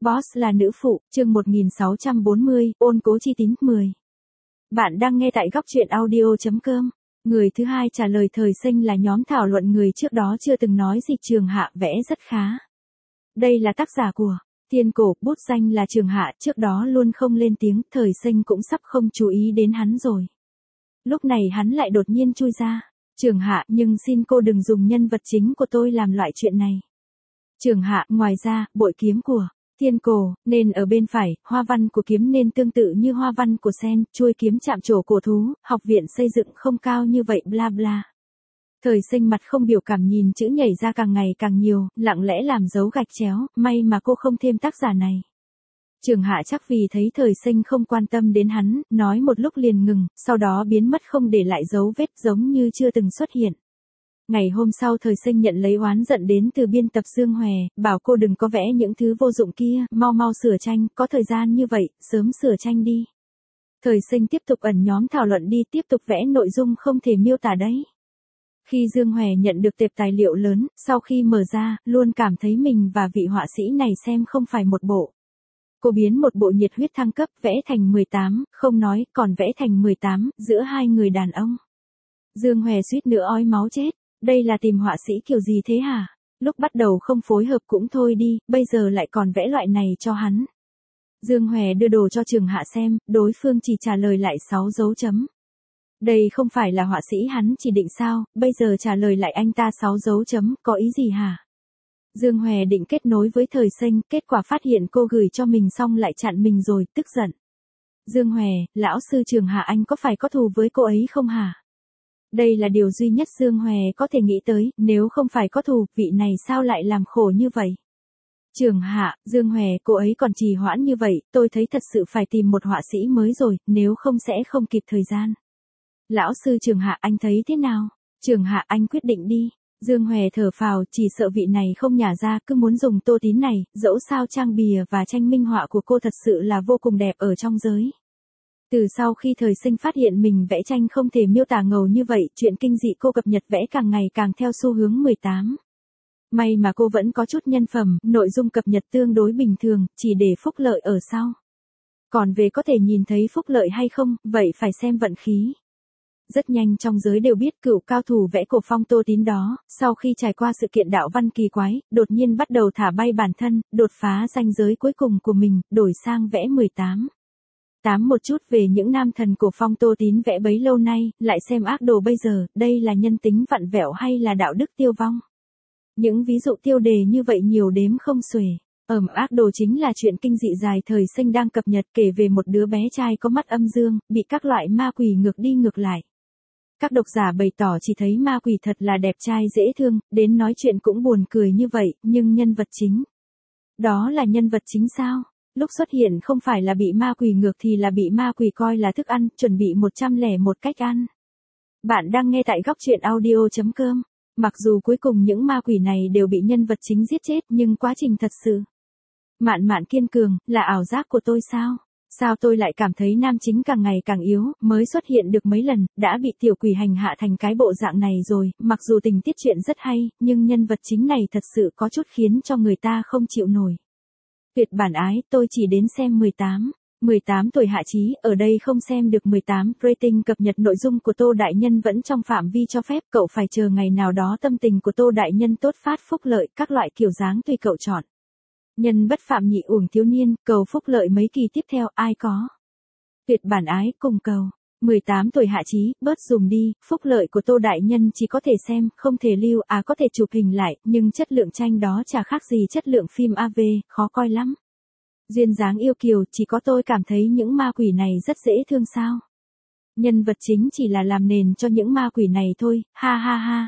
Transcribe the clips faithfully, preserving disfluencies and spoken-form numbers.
Boss là nữ phụ, chương một nghìn sáu trăm bốn mươi, ôn cố chi tín, mười. Bạn đang nghe tại góc truyện audio.com. Người thứ hai trả lời thời sinh là nhóm thảo luận người trước đó chưa từng nói gì. Trường Hạ vẽ rất khá. Đây là tác giả của Thiên Cổ, bút danh là Trường Hạ, trước đó luôn không lên tiếng, thời sinh cũng sắp không chú ý đến hắn rồi. Lúc này hắn lại đột nhiên chui ra. Trường Hạ, nhưng xin cô đừng dùng nhân vật chính của tôi làm loại chuyện này. Trường Hạ, ngoài ra, bội kiếm của Thiên Cổ nên ở bên phải, hoa văn của kiếm nên tương tự như hoa văn của sen, chuôi kiếm chạm trổ cổ thú, học viện xây dựng không cao như vậy, bla bla. Thời sinh mặt không biểu cảm nhìn chữ nhảy ra càng ngày càng nhiều, lặng lẽ làm dấu gạch chéo, may mà cô không thêm tác giả này. Trường Hạ chắc vì thấy thời sinh không quan tâm đến hắn, nói một lúc liền ngừng, sau đó biến mất không để lại dấu vết, giống như chưa từng xuất hiện. Ngày hôm sau thời sinh nhận lấy oán giận đến từ biên tập Dương Hòe, bảo cô đừng có vẽ những thứ vô dụng kia, mau mau sửa tranh, có thời gian như vậy, sớm sửa tranh đi. Thời sinh tiếp tục ẩn nhóm thảo luận đi, tiếp tục vẽ nội dung không thể miêu tả đấy. Khi Dương Hòe nhận được tệp tài liệu lớn, sau khi mở ra, luôn cảm thấy mình và vị họa sĩ này xem không phải một bộ. Cô biến một bộ nhiệt huyết thăng cấp vẽ thành mười tám, không nói, còn vẽ thành mười tám, giữa hai người đàn ông. Dương Hòe suýt nữa ói máu chết. Đây là tìm họa sĩ kiểu gì thế hả? Lúc bắt đầu không phối hợp cũng thôi đi, bây giờ lại còn vẽ loại này cho hắn. Dương Hòe đưa đồ cho Trường Hạ xem, đối phương chỉ trả lời lại sáu dấu chấm. Đây không phải là họa sĩ hắn chỉ định sao, bây giờ trả lời lại anh ta sáu dấu chấm, có ý gì hả? Dương Hòe định kết nối với thời sinh, kết quả phát hiện cô gửi cho mình xong lại chặn mình rồi, tức giận. Dương Hòe, lão sư Trường Hạ anh có phải có thù với cô ấy không hả? Đây là điều duy nhất Dương Hòe có thể nghĩ tới, nếu không phải có thù, vị này sao lại làm khổ như vậy? Trường Hạ, Dương Hòe, cô ấy còn trì hoãn như vậy, tôi thấy thật sự phải tìm một họa sĩ mới rồi, nếu không sẽ không kịp thời gian. Lão sư Trường Hạ anh thấy thế nào? Trường Hạ anh quyết định đi. Dương Hòe thở phào, chỉ sợ vị này không nhả ra, cứ muốn dùng tô tín này, dẫu sao trang bìa và tranh minh họa của cô thật sự là vô cùng đẹp ở trong giới. Từ sau khi thời sinh phát hiện mình vẽ tranh không thể miêu tả ngầu như vậy, chuyện kinh dị cô cập nhật vẽ càng ngày càng theo xu hướng mười tám. May mà cô vẫn có chút nhân phẩm, nội dung cập nhật tương đối bình thường, chỉ để phúc lợi ở sau. Còn về có thể nhìn thấy phúc lợi hay không, vậy phải xem vận khí. Rất nhanh trong giới đều biết cựu cao thủ vẽ cổ phong Tô Tín đó, sau khi trải qua sự kiện đạo văn kỳ quái, đột nhiên bắt đầu thả bay bản thân, đột phá ranh giới cuối cùng của mình, đổi sang vẽ mười tám. Tám một chút về những nam thần cổ phong Tô Tín vẽ bấy lâu nay, lại xem ác đồ bây giờ, đây là nhân tính vặn vẹo hay là đạo đức tiêu vong. Những ví dụ tiêu đề như vậy nhiều đếm không xuể. Ẩm ác đồ chính là chuyện kinh dị dài thời sinh đang cập nhật kể về một đứa bé trai có mắt âm dương, bị các loại ma quỷ ngược đi ngược lại. Các độc giả bày tỏ chỉ thấy ma quỷ thật là đẹp trai dễ thương, đến nói chuyện cũng buồn cười như vậy, nhưng nhân vật chính. Đó là nhân vật chính sao? Lúc xuất hiện không phải là bị ma quỷ ngược thì là bị ma quỷ coi là thức ăn, chuẩn bị một trăm lẻ một cách ăn. Bạn đang nghe tại góc truyện audio.com. Mặc dù cuối cùng những ma quỷ này đều bị nhân vật chính giết chết, nhưng quá trình thật sự. Mạn Mạn kiên cường, là ảo giác của tôi sao? Sao tôi lại cảm thấy nam chính càng ngày càng yếu, mới xuất hiện được mấy lần, đã bị tiểu quỷ hành hạ thành cái bộ dạng này rồi, mặc dù tình tiết truyện rất hay, nhưng nhân vật chính này thật sự có chút khiến cho người ta không chịu nổi. Tuyệt bản ái, tôi chỉ đến xem mười tám. mười tám tuổi hạ chí, ở đây không xem được mười tám, rating cập nhật nội dung của Tô Đại Nhân vẫn trong phạm vi cho phép, cậu phải chờ ngày nào đó tâm tình của Tô Đại Nhân tốt phát phúc lợi, các loại kiểu dáng tùy cậu chọn. Nhân bất phạm nhị uổng thiếu niên, cầu phúc lợi mấy kỳ tiếp theo, ai có. Tuyệt bản ái, cùng cầu. mười tám tuổi hạ chí, bớt dùm đi, phúc lợi của Tô Đại Nhân chỉ có thể xem, không thể lưu, à có thể chụp hình lại, nhưng chất lượng tranh đó chả khác gì chất lượng phim a vê, khó coi lắm. Duyên dáng yêu kiều, chỉ có tôi cảm thấy những ma quỷ này rất dễ thương sao. Nhân vật chính chỉ là làm nền cho những ma quỷ này thôi, ha ha ha.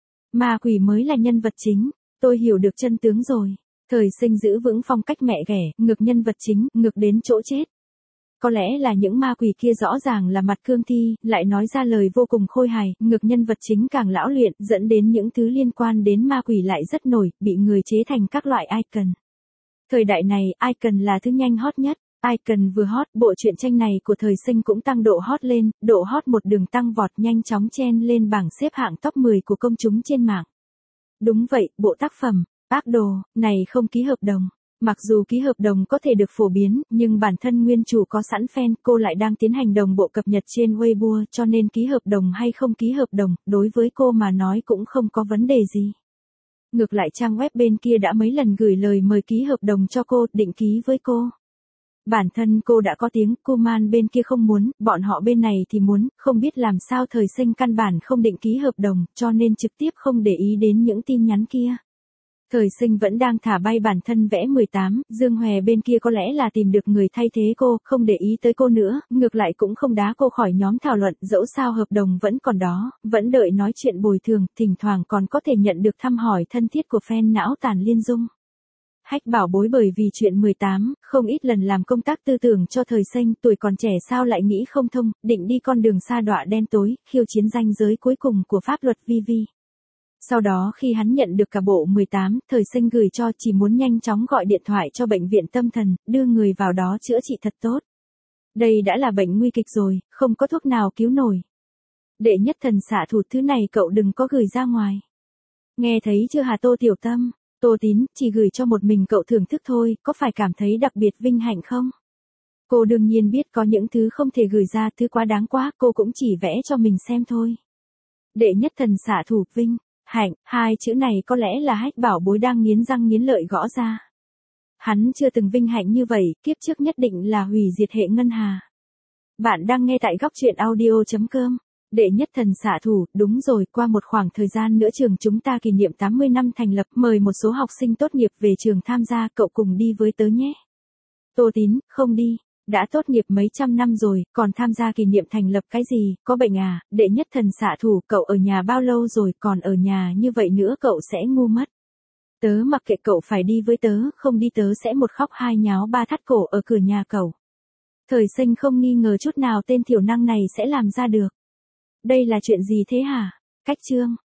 Ma quỷ mới là nhân vật chính, tôi hiểu được chân tướng rồi. Thời sinh giữ vững phong cách mẹ ghẻ, ngược nhân vật chính, ngược đến chỗ chết. Có lẽ là những ma quỷ kia rõ ràng là mặt cương thi, lại nói ra lời vô cùng khôi hài, ngược nhân vật chính càng lão luyện, dẫn đến những thứ liên quan đến ma quỷ lại rất nổi, bị người chế thành các loại icon. Thời đại này, icon là thứ nhanh hot nhất. Icon vừa hot, bộ truyện tranh này của thời sinh cũng tăng độ hot lên, độ hot một đường tăng vọt nhanh chóng chen lên bảng xếp hạng top mười của công chúng trên mạng. Đúng vậy, bộ tác phẩm, ác đồ, này không ký hợp đồng. Mặc dù ký hợp đồng có thể được phổ biến, nhưng bản thân nguyên chủ có sẵn fan, cô lại đang tiến hành đồng bộ cập nhật trên Weibo, cho nên ký hợp đồng hay không ký hợp đồng, đối với cô mà nói cũng không có vấn đề gì. Ngược lại trang web bên kia đã mấy lần gửi lời mời ký hợp đồng cho cô, định ký với cô. Bản thân cô đã có tiếng, Kuman bên kia không muốn, bọn họ bên này thì muốn, không biết làm sao thời sinh căn bản không định ký hợp đồng, cho nên trực tiếp không để ý đến những tin nhắn kia. Thời sinh vẫn đang thả bay bản thân vẽ mười tám, Dương Hòe bên kia có lẽ là tìm được người thay thế cô, không để ý tới cô nữa, ngược lại cũng không đá cô khỏi nhóm thảo luận, dẫu sao hợp đồng vẫn còn đó, vẫn đợi nói chuyện bồi thường, thỉnh thoảng còn có thể nhận được thăm hỏi thân thiết của fan não tàn Liên Dung. Hách bảo bối bởi vì chuyện mười tám, không ít lần làm công tác tư tưởng cho thời sinh, tuổi còn trẻ sao lại nghĩ không thông, định đi con đường sa đọa đen tối, khiêu chiến ranh giới cuối cùng của pháp luật vi vi. Sau đó khi hắn nhận được cả bộ mười tám, thời sinh gửi cho chỉ muốn nhanh chóng gọi điện thoại cho bệnh viện tâm thần, đưa người vào đó chữa trị thật tốt. Đây đã là bệnh nguy kịch rồi, không có thuốc nào cứu nổi. Đệ nhất thần xạ thủ thứ này cậu đừng có gửi ra ngoài. Nghe thấy chưa hả Tô Tiểu Tâm? Tô Tín, chỉ gửi cho một mình cậu thưởng thức thôi, có phải cảm thấy đặc biệt vinh hạnh không? Cô đương nhiên biết có những thứ không thể gửi ra, thứ quá đáng quá, cô cũng chỉ vẽ cho mình xem thôi. Đệ nhất thần xạ thủ vinh hạnh, hai chữ này có lẽ là Hách bảo bối đang nghiến răng nghiến lợi gõ ra. Hắn chưa từng vinh hạnh như vậy, kiếp trước nhất định là hủy diệt hệ ngân hà. Bạn đang nghe tại góc truyện audio chấm com. Đệ nhất thần xạ thủ, đúng rồi, qua một khoảng thời gian nữa trường chúng ta kỷ niệm tám mươi năm thành lập, mời một số học sinh tốt nghiệp về trường tham gia, cậu cùng đi với tớ nhé. Tô Tín, không đi, đã tốt nghiệp mấy trăm năm rồi, còn tham gia kỷ niệm thành lập cái gì, có bệnh à? Đệ nhất thần xạ thủ, cậu ở nhà bao lâu rồi, còn ở nhà như vậy nữa cậu sẽ ngu mất. Tớ mặc kệ cậu phải đi với tớ, không đi tớ sẽ một khóc hai nháo ba thắt cổ ở cửa nhà cậu. Thời sinh không nghi ngờ chút nào tên thiểu năng này sẽ làm ra được. Đây là chuyện gì thế hả? Cách chương